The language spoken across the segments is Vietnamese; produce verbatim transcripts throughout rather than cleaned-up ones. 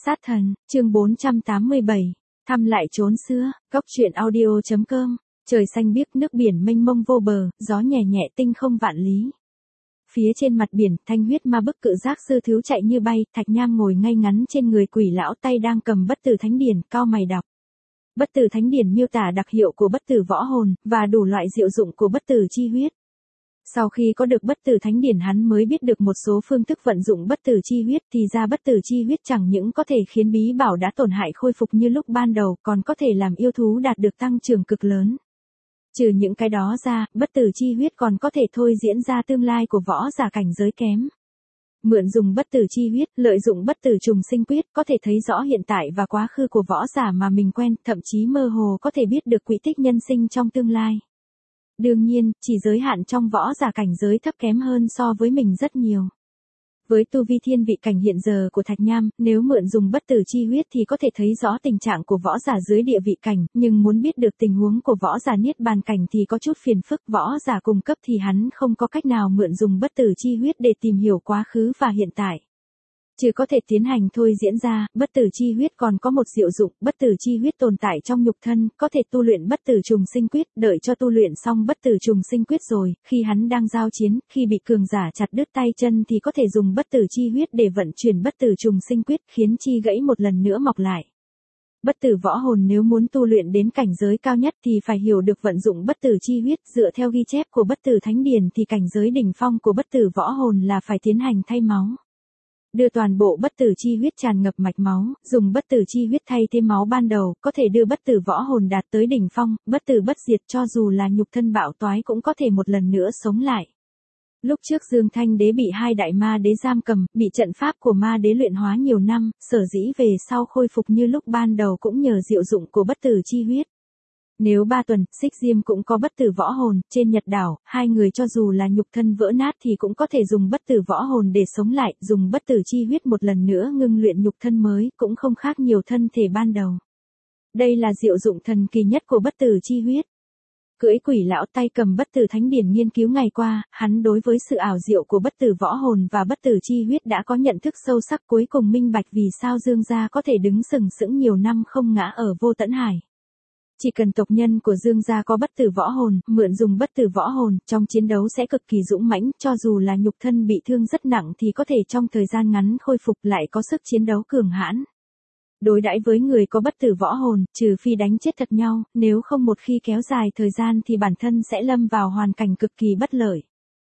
Sát thần, chương bốn trăm tám mươi bảy, thăm lại chốn xưa, góc truyện audio.com, trời xanh biếc nước biển mênh mông vô bờ, gió nhẹ nhẹ tinh không vạn lý. Phía trên mặt biển, thanh huyết ma bức cự giác sư thiếu chạy như bay, Thạch Nham ngồi ngay ngắn trên người quỷ lão tay đang cầm bất tử thánh điển, cau mày đọc. Bất tử thánh điển miêu tả đặc hiệu của bất tử võ hồn, và đủ loại diệu dụng của bất tử chi huyết. Sau khi có được bất tử thánh điển hắn mới biết được một số phương thức vận dụng bất tử chi huyết, thì ra bất tử chi huyết chẳng những có thể khiến bí bảo đã tổn hại khôi phục như lúc ban đầu, còn có thể làm yêu thú đạt được tăng trưởng cực lớn. Trừ những cái đó ra, bất tử chi huyết còn có thể thôi diễn ra tương lai của võ giả cảnh giới kém. Mượn dùng bất tử chi huyết, lợi dụng bất tử trùng sinh quyết, có thể thấy rõ hiện tại và quá khứ của võ giả mà mình quen, thậm chí mơ hồ có thể biết được quỹ tích nhân sinh trong tương lai. Đương nhiên, chỉ giới hạn trong võ giả cảnh giới thấp kém hơn so với mình rất nhiều. Với tu vi thiên vị cảnh hiện giờ của Thạch Nham, nếu mượn dùng bất tử chi huyết thì có thể thấy rõ tình trạng của võ giả dưới địa vị cảnh, nhưng muốn biết được tình huống của võ giả niết bàn cảnh thì có chút phiền phức, võ giả cùng cấp thì hắn không có cách nào mượn dùng bất tử chi huyết để tìm hiểu quá khứ và hiện tại. Chứ có thể tiến hành thôi diễn ra, bất tử chi huyết còn có một diệu dụng, bất tử chi huyết tồn tại trong nhục thân, có thể tu luyện bất tử trùng sinh quyết, đợi cho tu luyện xong bất tử trùng sinh quyết rồi, khi hắn đang giao chiến, khi bị cường giả chặt đứt tay chân thì có thể dùng bất tử chi huyết để vận chuyển bất tử trùng sinh quyết, khiến chi gãy một lần nữa mọc lại. Bất tử võ hồn nếu muốn tu luyện đến cảnh giới cao nhất thì phải hiểu được vận dụng bất tử chi huyết, dựa theo ghi chép của bất tử thánh điển thì cảnh giới đỉnh phong của bất tử võ hồn là phải tiến hành thay máu. Đưa toàn bộ bất tử chi huyết tràn ngập mạch máu, dùng bất tử chi huyết thay thế máu ban đầu, có thể đưa bất tử võ hồn đạt tới đỉnh phong, bất tử bất diệt, cho dù là nhục thân bạo toái cũng có thể một lần nữa sống lại. Lúc trước Dương Thanh Đế bị hai đại ma đế giam cầm, bị trận pháp của ma đế luyện hóa nhiều năm, sở dĩ về sau khôi phục như lúc ban đầu cũng nhờ diệu dụng của bất tử chi huyết. Nếu ba tuần, Xích Diêm cũng có bất tử võ hồn, trên Nhật đảo, hai người cho dù là nhục thân vỡ nát thì cũng có thể dùng bất tử võ hồn để sống lại, dùng bất tử chi huyết một lần nữa ngưng luyện nhục thân mới, cũng không khác nhiều thân thể ban đầu. Đây là diệu dụng thần kỳ nhất của bất tử chi huyết. Cưỡi quỷ lão tay cầm bất tử thánh điển nghiên cứu ngày qua, hắn đối với sự ảo diệu của bất tử võ hồn và bất tử chi huyết đã có nhận thức sâu sắc, cuối cùng minh bạch vì sao Dương gia có thể đứng sừng sững nhiều năm không ngã ở Vô Tẫn Hải. Chỉ cần tộc nhân của Dương gia có bất tử võ hồn, mượn dùng bất tử võ hồn, trong chiến đấu sẽ cực kỳ dũng mãnh, cho dù là nhục thân bị thương rất nặng thì có thể trong thời gian ngắn khôi phục, lại có sức chiến đấu cường hãn. Đối đãi với người có bất tử võ hồn, trừ phi đánh chết thật nhau, nếu không một khi kéo dài thời gian thì bản thân sẽ lâm vào hoàn cảnh cực kỳ bất lợi.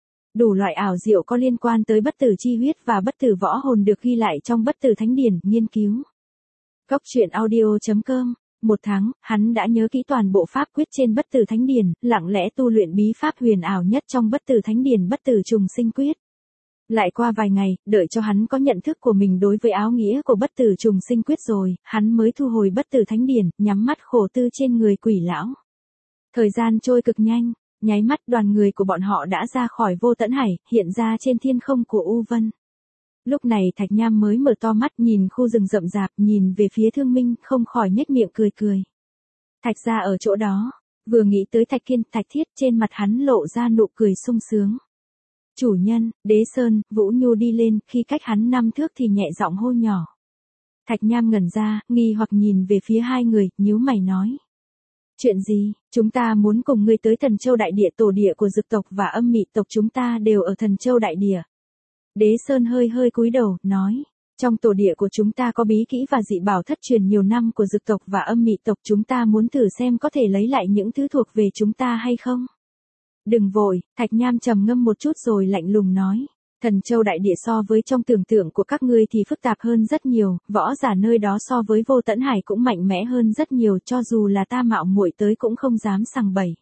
Đủ loại ảo diệu có liên quan tới bất tử chi huyết và bất tử võ hồn được ghi lại trong bất tử thánh điển, nghiên cứu. Góc truyện audio.com. Một tháng, hắn đã nhớ kỹ toàn bộ pháp quyết trên bất tử thánh điển, lặng lẽ tu luyện bí pháp huyền ảo nhất trong bất tử thánh điển, bất tử trùng sinh quyết. Lại qua vài ngày, đợi cho hắn có nhận thức của mình đối với áo nghĩa của bất tử trùng sinh quyết rồi, hắn mới thu hồi bất tử thánh điển, nhắm mắt khổ tư trên người quỷ lão. Thời gian trôi cực nhanh, nháy mắt đoàn người của bọn họ đã ra khỏi Vô Tẫn Hải, hiện ra trên thiên không của U Vân. Lúc này Thạch Nham mới mở to mắt, nhìn khu rừng rậm rạp, nhìn về phía Thương Minh, không khỏi nhếch miệng cười cười. Thạch gia ở chỗ đó, vừa nghĩ tới Thạch Kiên, Thạch Thiết, trên mặt hắn lộ ra nụ cười sung sướng. Chủ nhân, Đế Sơn, Vũ Nhu đi lên, khi cách hắn năm thước thì nhẹ giọng hô nhỏ. Thạch Nham ngẩn ra, nghi hoặc nhìn về phía hai người, nhíu mày nói. Chuyện gì? Chúng ta muốn cùng ngươi tới Thần Châu Đại Địa, tổ địa của Dực tộc và Âm Mị tộc, chúng ta đều ở Thần Châu Đại Địa. Đế Sơn hơi hơi cúi đầu, nói. Trong tổ địa của chúng ta có bí kỹ và dị bảo thất truyền nhiều năm của Dực tộc và Âm Mị tộc, chúng ta muốn thử xem có thể lấy lại những thứ thuộc về chúng ta hay không? Đừng vội, Thạch Nham trầm ngâm một chút rồi lạnh lùng nói. Thần Châu Đại Địa so với trong tưởng tượng của các ngươi thì phức tạp hơn rất nhiều, võ giả nơi đó so với Vô Tẫn Hải cũng mạnh mẽ hơn rất nhiều, cho dù là ta mạo muội tới cũng không dám sằng bậy.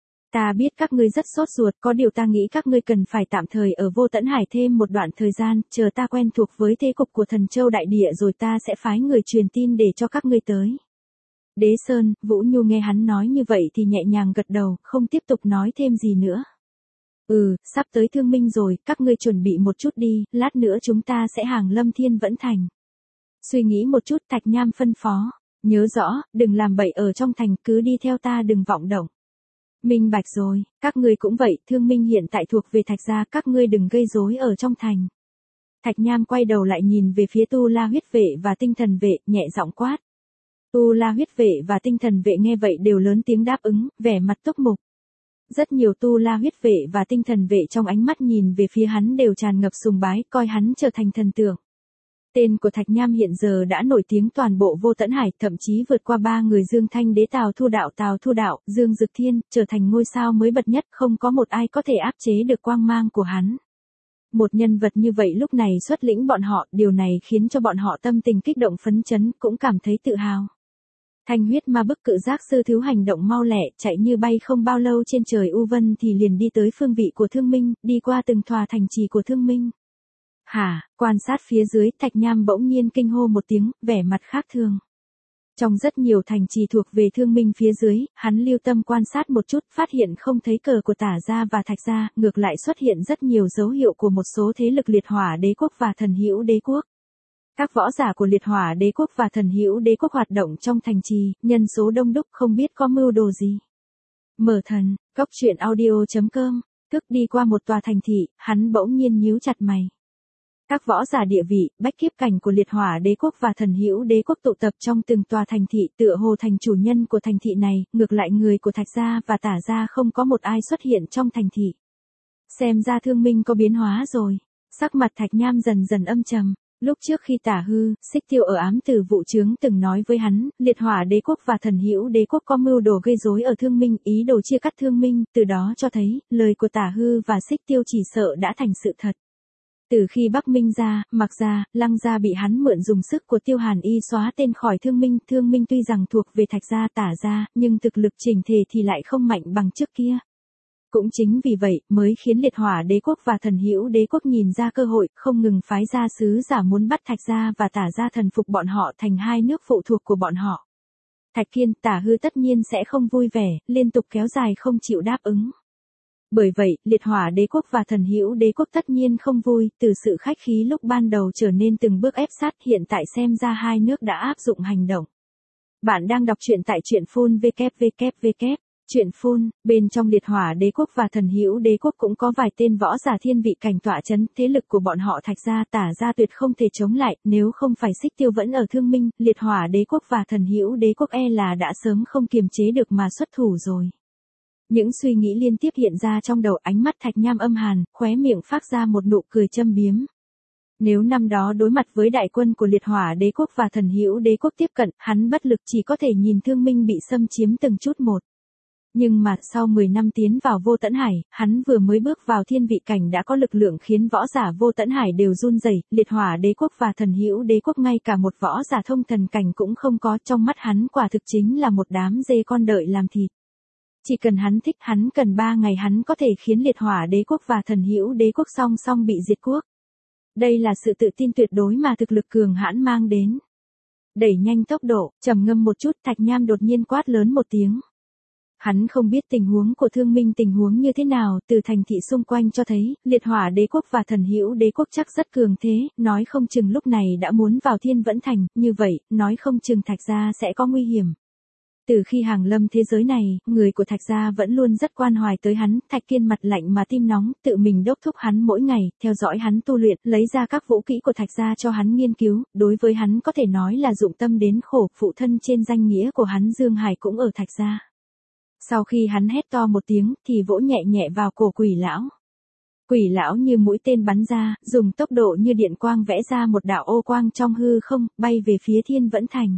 Ta biết các ngươi rất sốt ruột, có điều ta nghĩ các ngươi cần phải tạm thời ở Vô Tẫn Hải thêm một đoạn thời gian, chờ ta quen thuộc với thế cục của Thần Châu Đại Địa rồi ta sẽ phái người truyền tin để cho các ngươi tới. Đế Sơn, Vũ Nhu nghe hắn nói như vậy thì nhẹ nhàng gật đầu, không tiếp tục nói thêm gì nữa. Ừ, sắp tới Thương Minh rồi, các ngươi chuẩn bị một chút đi, lát nữa chúng ta sẽ hàng lâm Thiên Vẫn Thành. Suy nghĩ một chút, Thạch Nham phân phó. Nhớ rõ, đừng làm bậy ở trong thành, cứ đi theo ta, đừng vọng động. Minh bạch rồi, các ngươi cũng vậy, Thương Minh hiện tại thuộc về Thạch gia, các ngươi đừng gây rối ở trong thành. Thạch Nham quay đầu lại nhìn về phía Tu La huyết vệ và tinh thần vệ, nhẹ giọng quát. Tu La huyết vệ và tinh thần vệ nghe vậy đều lớn tiếng đáp ứng, vẻ mặt túc mục. Rất nhiều Tu La huyết vệ và tinh thần vệ trong ánh mắt nhìn về phía hắn đều tràn ngập sùng bái, coi hắn trở thành thần tượng. Tên của Thạch Nham hiện giờ đã nổi tiếng toàn bộ Vô Tẫn Hải, thậm chí vượt qua ba người Dương Thanh Đế Tào Thu Đạo Tào Thu Đạo, Dương Dực Thiên, trở thành ngôi sao mới bật nhất, không có một ai có thể áp chế được quang mang của hắn. Một nhân vật như vậy lúc này xuất lĩnh bọn họ, điều này khiến cho bọn họ tâm tình kích động phấn chấn, cũng cảm thấy tự hào. Thanh huyết ma bức cự giác sư thiếu hành động mau lẹ, chạy như bay không bao lâu trên trời u vân thì liền đi tới phương vị của Thương Minh, đi qua từng tòa thành trì của Thương Minh. Hả, quan sát phía dưới, Thạch Nham bỗng nhiên kinh hô một tiếng, vẻ mặt khác thường. Trong rất nhiều thành trì thuộc về Thương Minh phía dưới, hắn lưu tâm quan sát một chút, phát hiện không thấy cờ của Tả gia và Thạch gia, ngược lại xuất hiện rất nhiều dấu hiệu của một số thế lực liệt hỏa đế quốc và thần hữu đế quốc. Các võ giả của liệt hỏa đế quốc và thần hữu đế quốc hoạt động trong thành trì, nhân số đông đúc không biết có mưu đồ gì. Mở thần, cốc truyện audio chấm com, tức đi qua một tòa thành thị, hắn bỗng nhiên nhíu chặt mày. Các võ giả địa vị, bách kiếp cảnh của liệt hỏa đế quốc và thần hữu đế quốc tụ tập trong từng tòa thành thị, tựa hồ thành chủ nhân của thành thị này, ngược lại người của Thạch gia và Tả gia không có một ai xuất hiện trong thành thị. Xem ra Thương Minh có biến hóa rồi. Sắc mặt Thạch Nham dần dần âm trầm. Lúc trước khi Tả Hư, Xích Tiêu ở ám tử vụ trướng từng nói với hắn, liệt hỏa đế quốc và thần hữu đế quốc có mưu đồ gây rối ở Thương Minh, ý đồ chia cắt Thương Minh, từ đó cho thấy, lời của Tả Hư và Xích Tiêu chỉ sợ đã thành sự thật. Từ khi Bắc Minh gia, Mạc gia, Lăng gia bị hắn mượn dùng sức của Tiêu Hàn Y xóa tên khỏi Thương Minh, Thương Minh tuy rằng thuộc về Thạch gia Tả gia, nhưng thực lực chỉnh thể thì lại không mạnh bằng trước kia. Cũng chính vì vậy, mới khiến liệt hỏa đế quốc và thần hữu đế quốc nhìn ra cơ hội, không ngừng phái ra sứ giả muốn bắt Thạch gia và Tả gia thần phục bọn họ thành hai nước phụ thuộc của bọn họ. Thạch Kiên, Tả Hư tất nhiên sẽ không vui vẻ, liên tục kéo dài không chịu đáp ứng. Bởi vậy, liệt hỏa đế quốc và thần hữu đế quốc tất nhiên không vui, từ sự khách khí lúc ban đầu trở nên từng bước ép sát, hiện tại xem ra hai nước đã áp dụng hành động. Bạn đang đọc truyện tại truyện phun vê kép vê kép vê kép. Truyện phun, bên trong liệt hỏa đế quốc và thần hữu đế quốc cũng có vài tên võ giả thiên vị cảnh tọa chấn, thế lực của bọn họ Thạch gia Tả gia tuyệt không thể chống lại, nếu không phải Xích Tiêu vẫn ở Thương Minh, liệt hỏa đế quốc và thần hữu đế quốc e là đã sớm không kiềm chế được mà xuất thủ rồi. Những suy nghĩ liên tiếp hiện ra trong đầu, ánh mắt Thạch Nham âm hàn, khóe miệng phát ra một nụ cười châm biếm. Nếu năm đó đối mặt với đại quân của liệt hỏa đế quốc và thần hữu đế quốc tiếp cận, hắn bất lực chỉ có thể nhìn Thương Minh bị xâm chiếm từng chút một. Nhưng mà, sau mười năm tiến vào Vô Tẫn Hải, hắn vừa mới bước vào thiên vị cảnh đã có lực lượng khiến võ giả Vô Tẫn Hải đều run rẩy, liệt hỏa đế quốc và thần hữu đế quốc ngay cả một võ giả thông thần cảnh cũng không có, trong mắt hắn quả thực chính là một đám dê con đợi làm thịt. Chỉ cần hắn thích, hắn cần ba ngày hắn có thể khiến liệt hỏa đế quốc và thần hữu đế quốc song song bị diệt quốc. Đây là sự tự tin tuyệt đối mà thực lực cường hãn mang đến. Đẩy nhanh tốc độ, trầm ngâm một chút, Thạch Nham đột nhiên quát lớn một tiếng. Hắn không biết tình huống của Thương Minh tình huống như thế nào, từ thành thị xung quanh cho thấy, liệt hỏa đế quốc và thần hữu đế quốc chắc rất cường thế, nói không chừng lúc này đã muốn vào Thiên Vẫn Thành, như vậy, nói không chừng Thạch gia sẽ có nguy hiểm. Từ khi hàng lâm thế giới này, người của Thạch gia vẫn luôn rất quan hoài tới hắn, Thạch Kiên mặt lạnh mà tim nóng, tự mình đốc thúc hắn mỗi ngày, theo dõi hắn tu luyện, lấy ra các vũ kỹ của Thạch gia cho hắn nghiên cứu, đối với hắn có thể nói là dụng tâm đến khổ, phụ thân trên danh nghĩa của hắn Dương Hải cũng ở Thạch gia. Sau khi hắn hét to một tiếng, thì vỗ nhẹ nhẹ vào cổ Quỷ lão. Quỷ lão như mũi tên bắn ra, dùng tốc độ như điện quang vẽ ra một đạo ô quang trong hư không, bay về phía Thiên Vẫn Thành.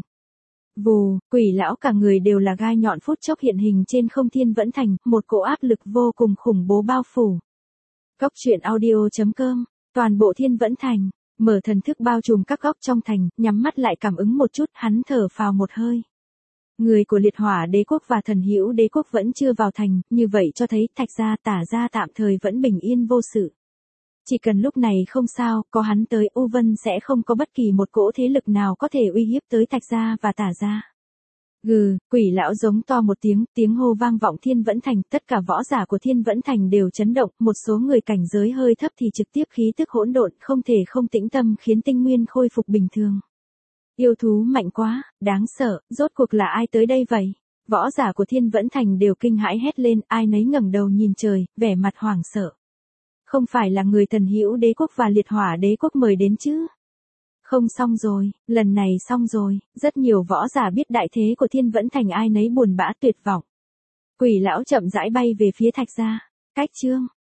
Vù, Quỷ lão cả người đều là gai nhọn phút chốc hiện hình trên không Thiên Vẫn Thành, một cỗ áp lực vô cùng khủng bố bao phủ. Cốc truyện audio chấm com, toàn bộ Thiên Vẫn Thành, mở thần thức bao trùm các góc trong thành, nhắm mắt lại cảm ứng một chút, hắn thở phào một hơi. Người của liệt hỏa đế quốc và thần hữu đế quốc vẫn chưa vào thành, như vậy cho thấy Thạch gia Tả gia tạm thời vẫn bình yên vô sự. Chỉ cần lúc này không sao, có hắn tới, U Vân sẽ không có bất kỳ một cỗ thế lực nào có thể uy hiếp tới Thạch gia và Tả gia. Gừ, Quỷ lão giống to một tiếng, tiếng hô vang vọng Thiên Vẫn Thành, tất cả võ giả của Thiên Vẫn Thành đều chấn động, một số người cảnh giới hơi thấp thì trực tiếp khí tức hỗn độn, không thể không tĩnh tâm khiến tinh nguyên khôi phục bình thường. Yêu thú mạnh quá, đáng sợ, rốt cuộc là ai tới đây vậy? Võ giả của Thiên Vẫn Thành đều kinh hãi hét lên, ai nấy ngẩng đầu nhìn trời, vẻ mặt hoảng sợ. Không phải là người Thần Hữu Đế quốc và Liệt Hỏa Đế quốc mời đến chứ? Không, xong rồi, lần này xong rồi, rất nhiều võ giả biết đại thế của Thiên Vẫn Thành ai nấy buồn bã tuyệt vọng. Quỷ lão chậm rãi bay về phía Thạch gia. Cách chương